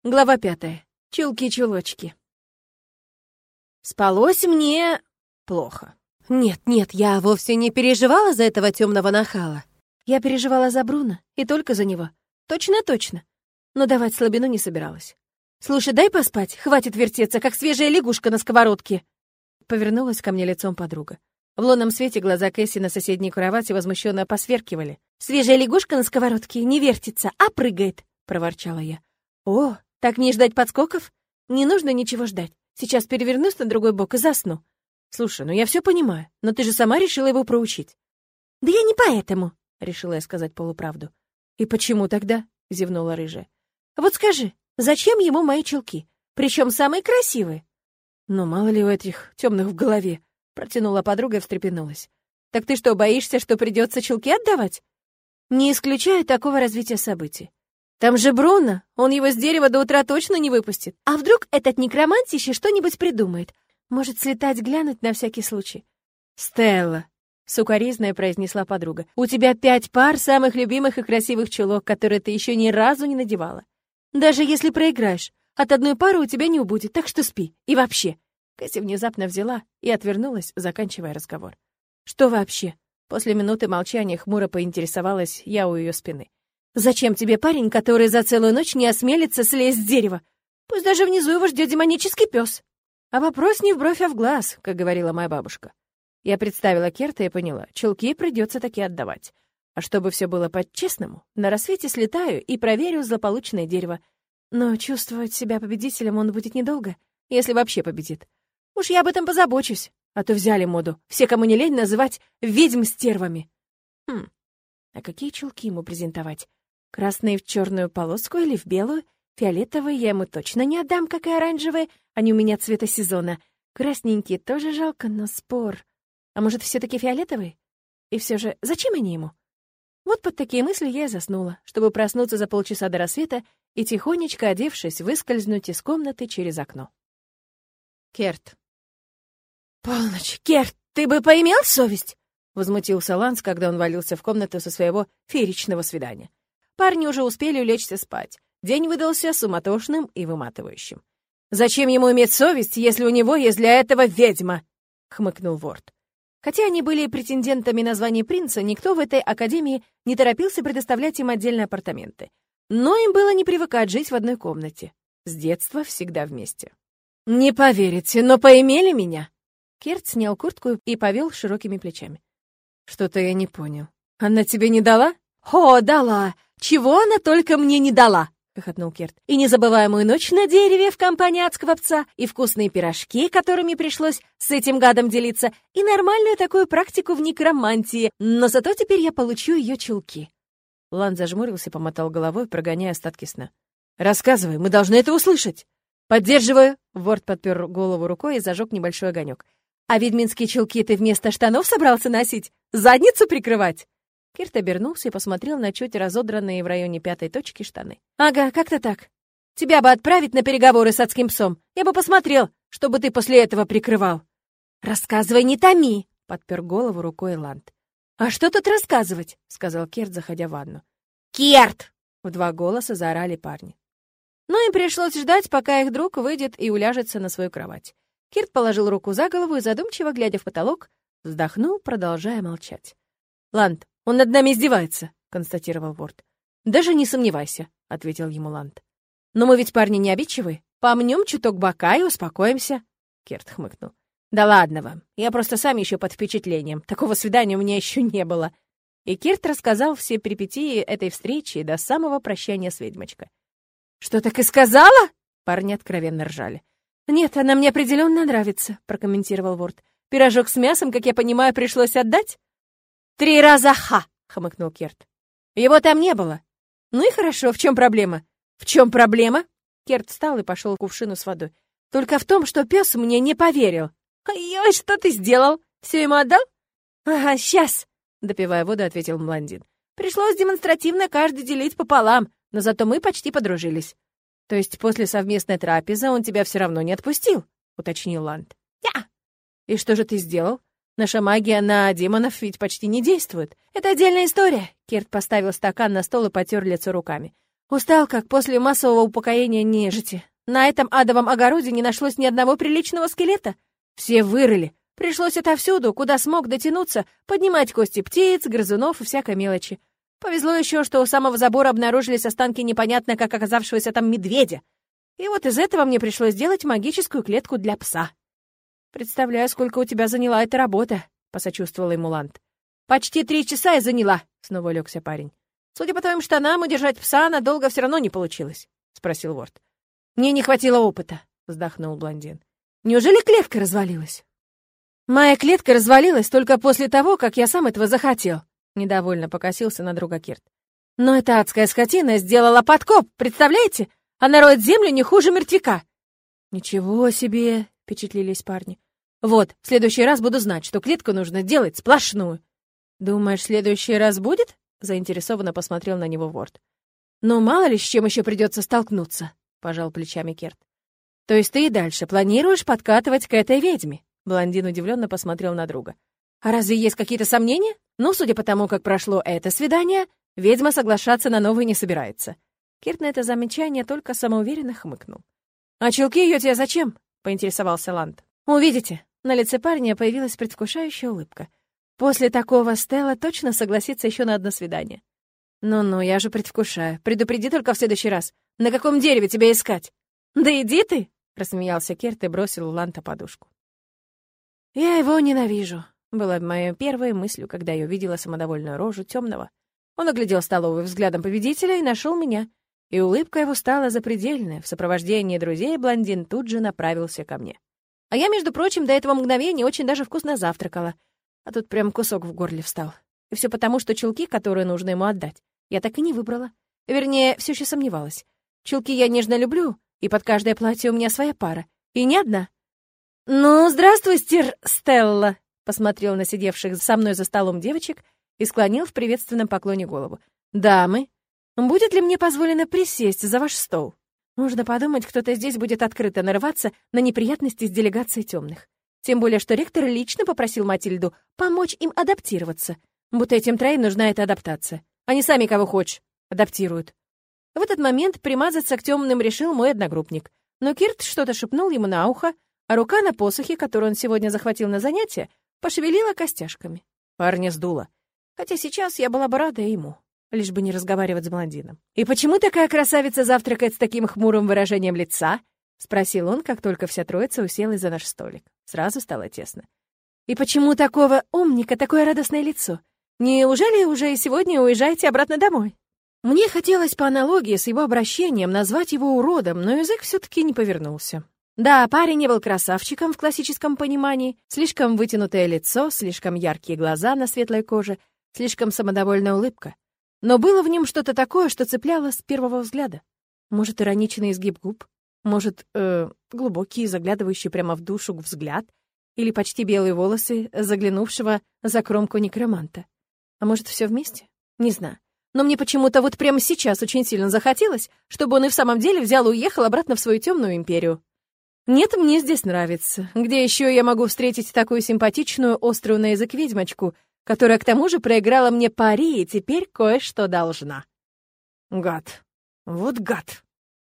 Глава 5. Чулки-чулочки. Спалось мне плохо. Нет, я вовсе не переживала за этого темного нахала. Я переживала за Бруно, и только за него. Точно. Но давать слабину не собиралась. «Слушай, дай поспать, хватит вертеться, как свежая лягушка на сковородке!» Повернулась ко мне лицом подруга. В лунном свете глаза Кэсси на соседней кровати возмущенно посверкивали. «Свежая лягушка на сковородке не вертится, а прыгает!» — проворчала я. «О, так мне ждать подскоков? Не нужно ничего ждать. Сейчас перевернусь на другой бок и засну». «Слушай, я все понимаю, но ты же сама решила его проучить». «Да я не поэтому», — решила я сказать полуправду. «И почему тогда?» — зевнула рыжая. «Вот скажи, зачем ему мои чулки? Причем самые красивые?» «Ну, мало ли у этих темных в голове», — протянула подруга и встрепенулась. «Так ты что, боишься, что придется чулки отдавать?» «Не исключаю такого развития событий. Там же Бруно, он его с дерева до утра точно не выпустит. А вдруг этот некромантище что-нибудь придумает? Может, слетать глянуть на всякий случай?» «Стелла», — сукоризная произнесла подруга, «у тебя 5 пар самых любимых и красивых чулок, которые ты еще ни разу не надевала. Даже если проиграешь, от одной пары у тебя не убудет, так что спи. И вообще...» Кэсси внезапно взяла и отвернулась, заканчивая разговор. «Что вообще?» После минуты молчания хмуро поинтересовалась я у ее спины. «Зачем тебе парень, который за целую ночь не осмелится слезть с дерева? Пусть даже внизу его ждет демонический пес». «А вопрос не в бровь, а в глаз», как говорила моя бабушка. Я представила Керта и поняла, чулки придется таки отдавать. А чтобы все было по-честному, на рассвете слетаю и проверю злополучное дерево. Но чувствовать себя победителем он будет недолго, если вообще победит. Уж я об этом позабочусь, а то взяли моду все, кому не лень, называть ведьм стервами. А какие чулки ему презентовать? Красные в черную полоску или в белую? Фиолетовые я ему точно не отдам, как и оранжевые. Они у меня цвета сезона. Красненькие тоже жалко, но спор. А может, все-таки фиолетовые? И все же, зачем они ему? Вот под такие мысли я и заснула, чтобы проснуться за полчаса до рассвета и, тихонечко одевшись, выскользнуть из комнаты через окно. Керт. «Полночь! Керт, ты бы поимел совесть?» — возмутился Ланс, когда он валился в комнату со своего фееричного свидания. Парни уже успели улечься спать. День выдался суматошным и выматывающим. «Зачем ему иметь совесть, если у него есть для этого ведьма?» — хмыкнул Ворд. Хотя они были претендентами на звание принца, никто в этой академии не торопился предоставлять им отдельные апартаменты. Но им было не привыкать жить в одной комнате. С детства всегда вместе. «Не поверите, но поимели меня!» Керт снял куртку и повел широкими плечами. «Что-то я не понял. Она тебе не дала?» «О, дала! Чего она только мне не дала!» — хохотнул Керт. «И незабываемую ночь на дереве в компании адского пса, и вкусные пирожки, которыми пришлось с этим гадом делиться, и нормальную такую практику в некромантии. Но зато теперь я получу ее чулки». Лан зажмурился и помотал головой, прогоняя остатки сна. «Рассказывай, мы должны это услышать!» «Поддерживаю!» — Ворд подпер голову рукой и зажег небольшой огонек. «А ведьминские чулки ты вместо штанов собрался носить? Задницу прикрывать?» Керт обернулся и посмотрел на чуть разодранные в районе 5-й точки штаны. «Ага, как-то так. Тебя бы отправить на переговоры с адским псом. Я бы посмотрел, чтобы ты после этого прикрывал». «Рассказывай, не томи!» — подпер голову рукой Ланд. «А что тут рассказывать?» — сказал Керт, заходя в ванну. «Керт!» — в 2 голоса заорали парни. Но им пришлось ждать, пока их друг выйдет и уляжется на свою кровать. Керт положил руку за голову и, задумчиво глядя в потолок, вздохнул, продолжая молчать. «Ланд, он над нами издевается», — констатировал Ворд. «Даже не сомневайся», — ответил ему Ланд. «Но мы ведь парни не обидчивы. Помнем чуток бока и успокоимся», — Керт хмыкнул. «Да ладно вам, я просто сам еще под впечатлением. Такого свидания у меня еще не было». И Керт рассказал все перипетии этой встречи до самого прощания с ведьмочкой. «Что, так и сказала?» Парни откровенно ржали. «Нет, она мне определенно нравится», — прокомментировал Ворд. «Пирожок с мясом, как я понимаю, пришлось отдать?» 3 раза ха!» — хмыкнул Керт. «Его там не было». «Ну и хорошо, в чем проблема?» «В чем проблема?» Керт встал и пошел к кувшину с водой. «Только в том, что пес мне не поверил». «Ой, что ты сделал? Все ему отдал?» «Ага, сейчас», — допивая воду, ответил блондин. «Пришлось демонстративно каждый делить пополам, но зато мы почти подружились». «То есть после совместной трапезы он тебя все равно не отпустил?» — уточнил Ланд. «Я». «И что же ты сделал? Наша магия на демонов ведь почти не действует. Это отдельная история». Керт поставил стакан на стол и потер лицо руками. Устал, как после массового упокоения нежити. На этом адовом огороде не нашлось ни одного приличного скелета. Все вырыли. Пришлось отовсюду, куда смог дотянуться, поднимать кости птиц, грызунов и всякой мелочи. Повезло еще, что у самого забора обнаружились останки непонятно как оказавшегося там медведя. И вот из этого мне пришлось сделать магическую клетку для пса. «Представляю, сколько у тебя заняла эта работа», — посочувствовала ему Ланд. «Почти 3 часа и заняла», — снова улегся парень. «Судя по твоим штанам, удержать пса надолго все равно не получилось», — спросил Ворд. «Мне не хватило опыта», — вздохнул блондин. «Неужели клетка развалилась?» «Моя клетка развалилась только после того, как я сам этого захотел», — недовольно покосился на друга Кирт. «Но эта адская скотина сделала подкоп, представляете? Она роет землю не хуже мертвяка». «Ничего себе!» — впечатлились парни. «Вот, в следующий раз буду знать, что клетку нужно делать сплошную». «Думаешь, в следующий раз будет?» — заинтересованно посмотрел на него Ворд. «Ну, мало ли, с чем еще придется столкнуться», — пожал плечами Керт. «То есть ты и дальше планируешь подкатывать к этой ведьме?» Блондин удивленно посмотрел на друга. «А разве есть какие-то сомнения? Ну, судя по тому, как прошло это свидание, ведьма соглашаться на новое не собирается». Керт на это замечание только самоуверенно хмыкнул. «А чулки ее тебе зачем?» — поинтересовался Ланд. «Увидите». На лице парня появилась предвкушающая улыбка. После такого Стелла точно согласится еще на одно свидание. «Ну-ну, я же предвкушаю. Предупреди только в следующий раз. На каком дереве тебя искать?» «Да иди ты!» — рассмеялся Керт и бросил Ланта подушку. «Я его ненавижу», — была моей первой мыслью, когда я увидела самодовольную рожу темного. Он оглядел столовую взглядом победителя и нашел меня. И улыбка его стала запредельной. В сопровождении друзей блондин тут же направился ко мне. А я, между прочим, до этого мгновения очень даже вкусно завтракала. А тут прям кусок в горле встал. И все потому, что чулки, которые нужно ему отдать, я так и не выбрала. Вернее, все еще сомневалась. Чулки я нежно люблю, и под каждое платье у меня своя пара. И не одна. «Ну, здравствуй, Стелла!» — посмотрел на сидевших со мной за столом девочек и склонил в приветственном поклоне голову. «Дамы, будет ли мне позволено присесть за ваш стол? Можно подумать, кто-то здесь будет открыто нарываться на неприятности с делегацией темных. Тем более, что ректор лично попросил Матильду помочь им адаптироваться. Будто этим троим нужна эта адаптация. Они сами кого хочешь адаптируют». В этот момент примазаться к темным решил мой одногруппник. Но Кирт что-то шепнул ему на ухо, а рука на посохе, которую он сегодня захватил на занятие, пошевелила костяшками. Парня сдуло. Хотя сейчас я была бы рада ему, лишь бы не разговаривать с блондином. «И почему такая красавица завтракает с таким хмурым выражением лица?» — спросил он, как только вся троица уселась за наш столик. Сразу стало тесно. «И почему такого умника такое радостное лицо? Неужели уже и сегодня уезжаете обратно домой?» Мне хотелось по аналогии с его обращением назвать его уродом, но язык все-таки не повернулся. Да, парень не был красавчиком в классическом понимании, слишком вытянутое лицо, слишком яркие глаза на светлой коже, слишком самодовольная улыбка. Но было в нем что-то такое, что цепляло с первого взгляда. Может, ироничный изгиб губ? Может, глубокий, заглядывающий прямо в душу взгляд? Или почти белые волосы, заглянувшего за кромку некроманта? А может, все вместе? Не знаю. Но мне почему-то вот прямо сейчас очень сильно захотелось, чтобы он и в самом деле взял и уехал обратно в свою темную империю. Нет, мне здесь нравится. Где еще я могу встретить такую симпатичную, острую на язык ведьмочку, которая к тому же проиграла мне пари и теперь кое-что должна? Гад. Вот гад.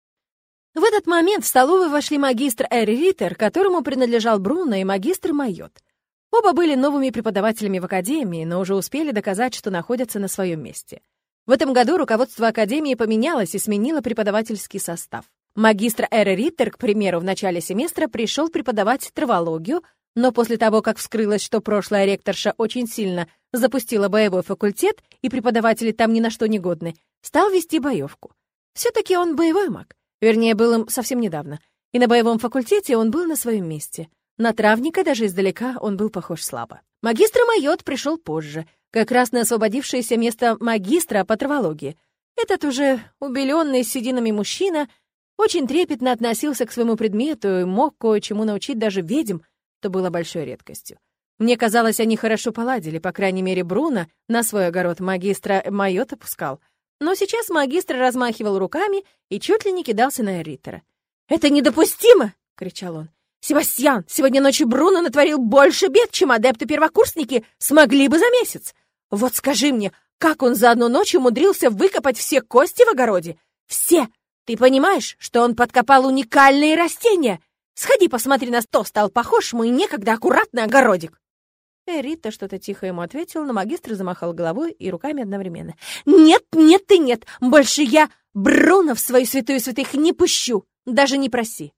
В этот момент в столовую вошли магистр Эри Риттер, которому принадлежал Бруно, и магистр Майот. Оба были новыми преподавателями в академии, но уже успели доказать, что находятся на своем месте. В этом году руководство академии поменялось и сменило преподавательский состав. Магистр Эри Риттер, к примеру, в начале семестра пришел преподавать травологию, но после того, как вскрылось, что прошлая ректорша очень сильно запустила боевой факультет, и преподаватели там ни на что не годны, стал вести боевку. Все-таки он боевой маг. Вернее, был им совсем недавно. И на боевом факультете он был на своем месте. На травника даже издалека он был похож слабо. Магистр Майот пришел позже, как раз на освободившееся место магистра по травологии. Этот уже убеленный сединами мужчина очень трепетно относился к своему предмету и мог кое-чему научить даже ведьм, что было большой редкостью. Мне казалось, они хорошо поладили, по крайней мере, Бруно на свой огород магистра Майота пускал. Но сейчас магистр размахивал руками и чуть ли не кидался на Риттера. «Это недопустимо!» — кричал он. «Себастьян, сегодня ночью Бруно натворил больше бед, чем адепты-первокурсники смогли бы за месяц. Вот скажи мне, как он за одну ночь умудрился выкопать все кости в огороде? Все! Ты понимаешь, что он подкопал уникальные растения? Сходи, посмотри, на что стал похож мой некогда аккуратный огородик!» Рита что-то тихо ему ответил, но магистр замахал головой и руками одновременно. «Нет, нет и нет! Больше я Бруно в свою святую святых не пущу! Даже не проси!»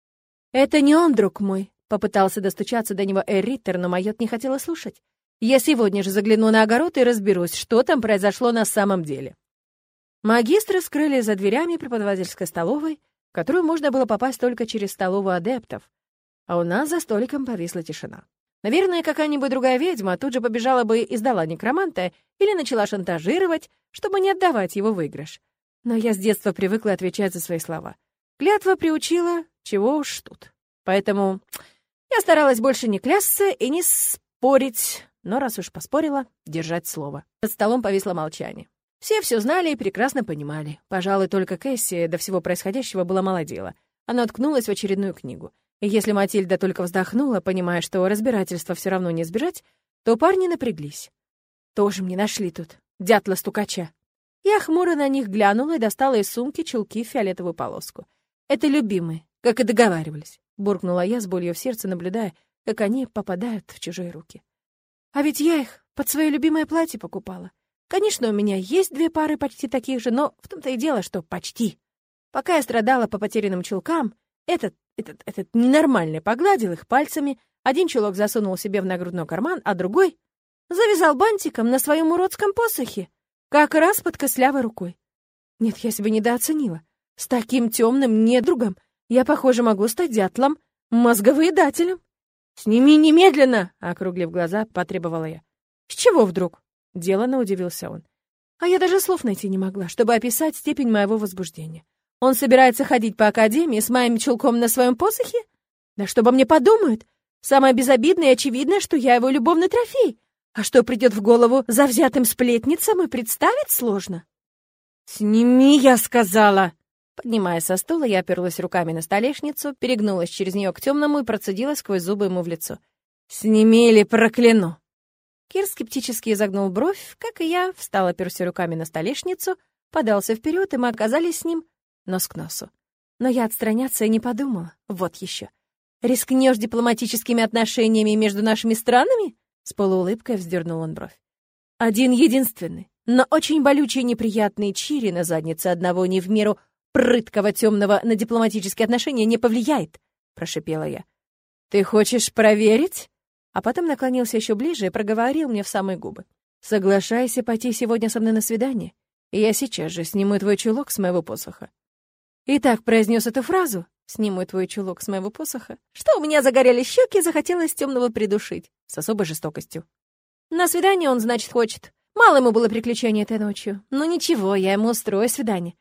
«Это не он, друг мой!» — попытался достучаться до него Риттер, но Майот не хотела слушать. «Я сегодня же загляну на огород и разберусь, что там произошло на самом деле». Магистры скрылись за дверями преподавательской столовой, в которую можно было попасть только через столовую адептов, а у нас за столиком повисла тишина. Наверное, какая-нибудь другая ведьма тут же побежала бы и сдала некроманта или начала шантажировать, чтобы не отдавать его выигрыш. Но я с детства привыкла отвечать за свои слова. Клятва приучила, чего уж тут. Поэтому я старалась больше не клясться и не спорить, но раз уж поспорила, держать слово. Под столом повисло молчание. Все знали и прекрасно понимали. Пожалуй, только Кэсси до всего происходящего было мало дела. Она уткнулась в очередную книгу. И если Матильда только вздохнула, понимая, что разбирательства все равно не избежать, то парни напряглись. Тоже мне нашли тут дятла-стукача. Я хмуро на них глянула и достала из сумки чулки в фиолетовую полоску. «Это любимые, как и договаривались», — буркнула я с болью в сердце, наблюдая, как они попадают в чужие руки. «А ведь я их под свое любимое платье покупала. Конечно, у меня есть 2 пары почти таких же, но в том-то и дело, что почти. Пока я страдала по потерянным чулкам, этот ненормальный погладил их пальцами, один чулок засунул себе в нагрудной карман, а другой завязал бантиком на своем уродском посохе, как раз под костлявой рукой. Нет, я себя недооценила. С таким темным недругом я, похоже, могу стать дятлом, мозговыедателем. «Сними немедленно!» — округлив глаза, потребовала я. «С чего вдруг?» — деланно удивился он. А я даже слов найти не могла, чтобы описать степень моего возбуждения. Он собирается ходить по академии с моим чулком на своем посохе? Да что обо мне подумают? Самое безобидное и очевидное, что я его любовный трофей. А что придет в голову завзятым сплетницам, и представить сложно. «Сними, я сказала!» Поднимаясь со стула, я оперлась руками на столешницу, перегнулась через нее к темному и процедила сквозь зубы ему в лицо. «Сними или прокляну!» Кир скептически изогнул бровь, как и я, встал, оперся руками на столешницу, подался вперед, и мы оказались с ним нос к носу. Но я отстраняться и не подумала. Вот еще. «Рискнешь дипломатическими отношениями между нашими странами?» С полуулыбкой вздернул он бровь. «Один единственный, но очень болючий и неприятный чири на заднице одного не в меру прыткого темного на дипломатические отношения не повлияет», — прошипела я. «Ты хочешь проверить?» А потом наклонился еще ближе и проговорил мне в самые губы. «Соглашайся пойти сегодня со мной на свидание, и я сейчас же сниму твой чулок с моего посоха». И так произнес эту фразу «сниму твой чулок с моего посоха», что у меня загорели щеки и захотелось темного придушить с особой жестокостью. На свидание он, значит, хочет. Мало ему было приключений этой ночью. Но ничего, я ему устрою свидание.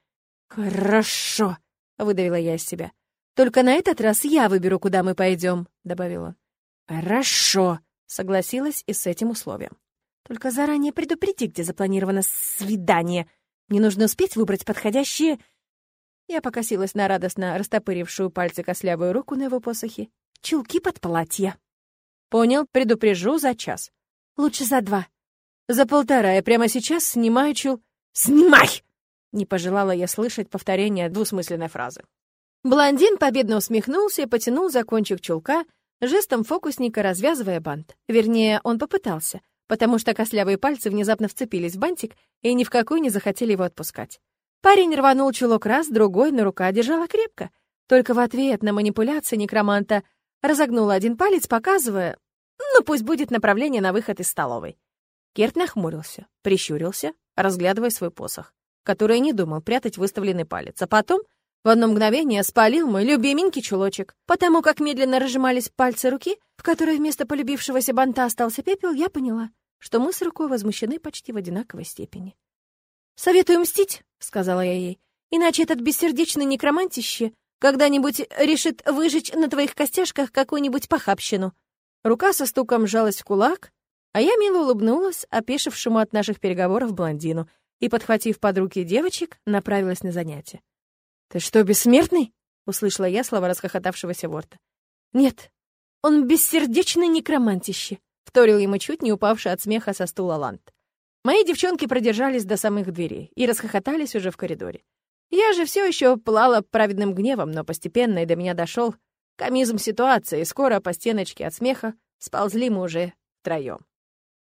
«Хорошо», — выдавила я из себя. «Только на этот раз я выберу, куда мы пойдем», — добавил он. «Хорошо», — согласилась и с этим условием. «Только заранее предупреди, где запланировано свидание. Мне нужно успеть выбрать подходящие...» Я покосилась на радостно растопырившую пальцы костлявую руку на его посохе. «Чулки под платье». «Понял, предупрежу за час. Лучше за 2. За 1,5 я прямо сейчас снимаю «Снимай!» Не пожелала я слышать повторение двусмысленной фразы. Блондин победно усмехнулся и потянул за кончик чулка, жестом фокусника развязывая бант. Вернее, он попытался, потому что костлявые пальцы внезапно вцепились в бантик и ни в какую не захотели его отпускать. Парень рванул чулок раз, другой, но рука держала крепко. Только в ответ на манипуляции некроманта разогнула один палец, показывая, пусть будет направление на выход из столовой. Керт нахмурился, прищурился, разглядывая свой посох, который не думал прятать выставленный палец, а потом в одно мгновение спалил мой любименький чулочек. Потому как медленно разжимались пальцы руки, в которой вместо полюбившегося банта остался пепел, я поняла, что мы с рукой возмущены почти в одинаковой степени. «Советую мстить», — сказала я ей, «иначе этот бессердечный некромантище когда-нибудь решит выжечь на твоих костяшках какую-нибудь похабщину». Рука со стуком сжалась в кулак, а я мило улыбнулась опешившему от наших переговоров блондину и, подхватив под руки девочек, направилась на занятие. «Ты что, бессмертный?» — услышала я слова расхохотавшегося Ворта. «Нет, он бессердечный некромантище», — вторил ему чуть не упавший от смеха со стула Ланд. Мои девчонки продержались до самых дверей и расхохотались уже в коридоре. Я же все еще пылала праведным гневом, но постепенно и до меня дошел комизм ситуации, и скоро по стеночке от смеха сползли мы уже втроем.